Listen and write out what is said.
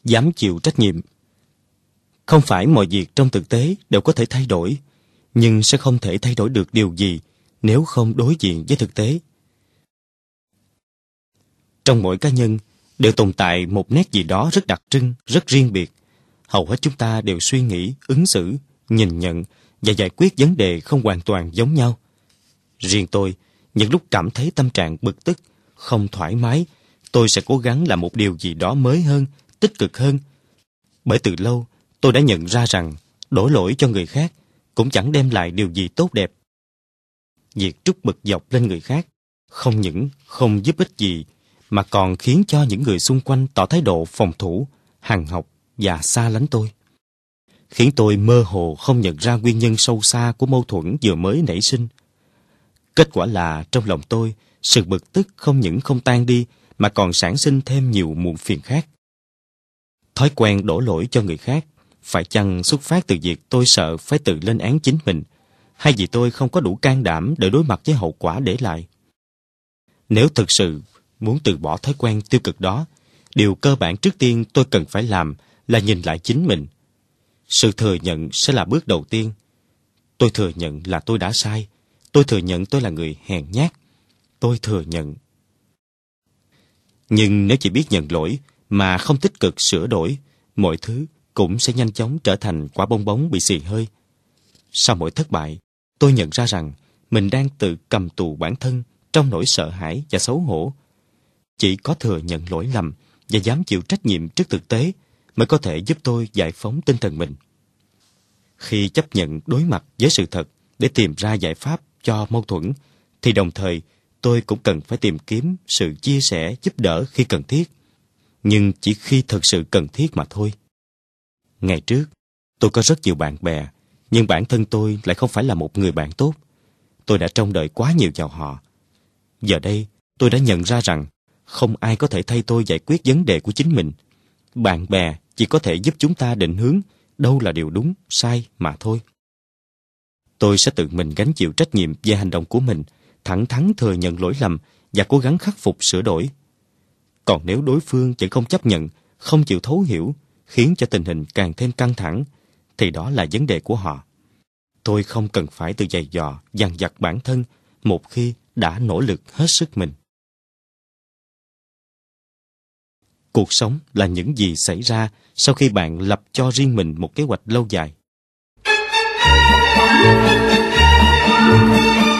dám chịu trách nhiệm. Không phải mọi việc trong thực tế đều có thể thay đổi, nhưng sẽ không thể thay đổi được điều gì nếu không đối diện với thực tế. Trong mỗi cá nhân đều tồn tại một nét gì đó rất đặc trưng, rất riêng biệt. Hầu hết chúng ta đều suy nghĩ, ứng xử, nhìn nhận và giải quyết vấn đề không hoàn toàn giống nhau. Riêng tôi, những lúc cảm thấy tâm trạng bực tức, không thoải mái, tôi sẽ cố gắng làm một điều gì đó mới hơn, tích cực hơn. Bởi từ lâu, tôi đã nhận ra rằng đổ lỗi cho người khác cũng chẳng đem lại điều gì tốt đẹp. Việc trút bực dọc lên người khác không những không giúp ích gì, mà còn khiến cho những người xung quanh tỏ thái độ phòng thủ, hằn học và xa lánh tôi. Khiến tôi mơ hồ không nhận ra nguyên nhân sâu xa của mâu thuẫn vừa mới nảy sinh. Kết quả là trong lòng tôi, sự bực tức không những không tan đi, mà còn sản sinh thêm nhiều muộn phiền khác. Thói quen đổ lỗi cho người khác phải chăng xuất phát từ việc tôi sợ phải tự lên án chính mình, hay vì tôi không có đủ can đảm để đối mặt với hậu quả để lại? Nếu thực sự muốn từ bỏ thói quen tiêu cực đó, điều cơ bản trước tiên tôi cần phải làm là nhìn lại chính mình. Sự thừa nhận sẽ là bước đầu tiên. Tôi thừa nhận là tôi đã sai. Tôi thừa nhận tôi là người hèn nhát. Tôi thừa nhận. Nhưng nếu chỉ biết nhận lỗi mà không tích cực sửa đổi, mọi thứ cũng sẽ nhanh chóng trở thành quả bong bóng bị xì hơi. Sau mỗi thất bại, tôi nhận ra rằng mình đang tự cầm tù bản thân trong nỗi sợ hãi và xấu hổ. Chỉ có thừa nhận lỗi lầm và dám chịu trách nhiệm trước thực tế mới có thể giúp tôi giải phóng tinh thần mình. Khi chấp nhận đối mặt với sự thật để tìm ra giải pháp cho mâu thuẫn, thì đồng thời tôi cũng cần phải tìm kiếm sự chia sẻ, giúp đỡ khi cần thiết, nhưng chỉ khi thật sự cần thiết mà thôi. Ngày trước, tôi có rất nhiều bạn bè, nhưng bản thân tôi lại không phải là một người bạn tốt. Tôi đã trông đợi quá nhiều vào họ. Giờ đây, tôi đã nhận ra rằng không ai có thể thay tôi giải quyết vấn đề của chính mình. Bạn bè chỉ có thể giúp chúng ta định hướng đâu là điều đúng, sai mà thôi. Tôi sẽ tự mình gánh chịu trách nhiệm về hành động của mình, thẳng thắn thừa nhận lỗi lầm và cố gắng khắc phục sửa đổi. Còn nếu đối phương vẫn không chấp nhận, không chịu thấu hiểu, khiến cho tình hình càng thêm căng thẳng, thì đó là vấn đề của họ. Tôi không cần phải tự giày dò, dằn vặt bản thân một khi đã nỗ lực hết sức mình. Cuộc sống là những gì xảy ra sau khi bạn lập cho riêng mình một kế hoạch lâu dài.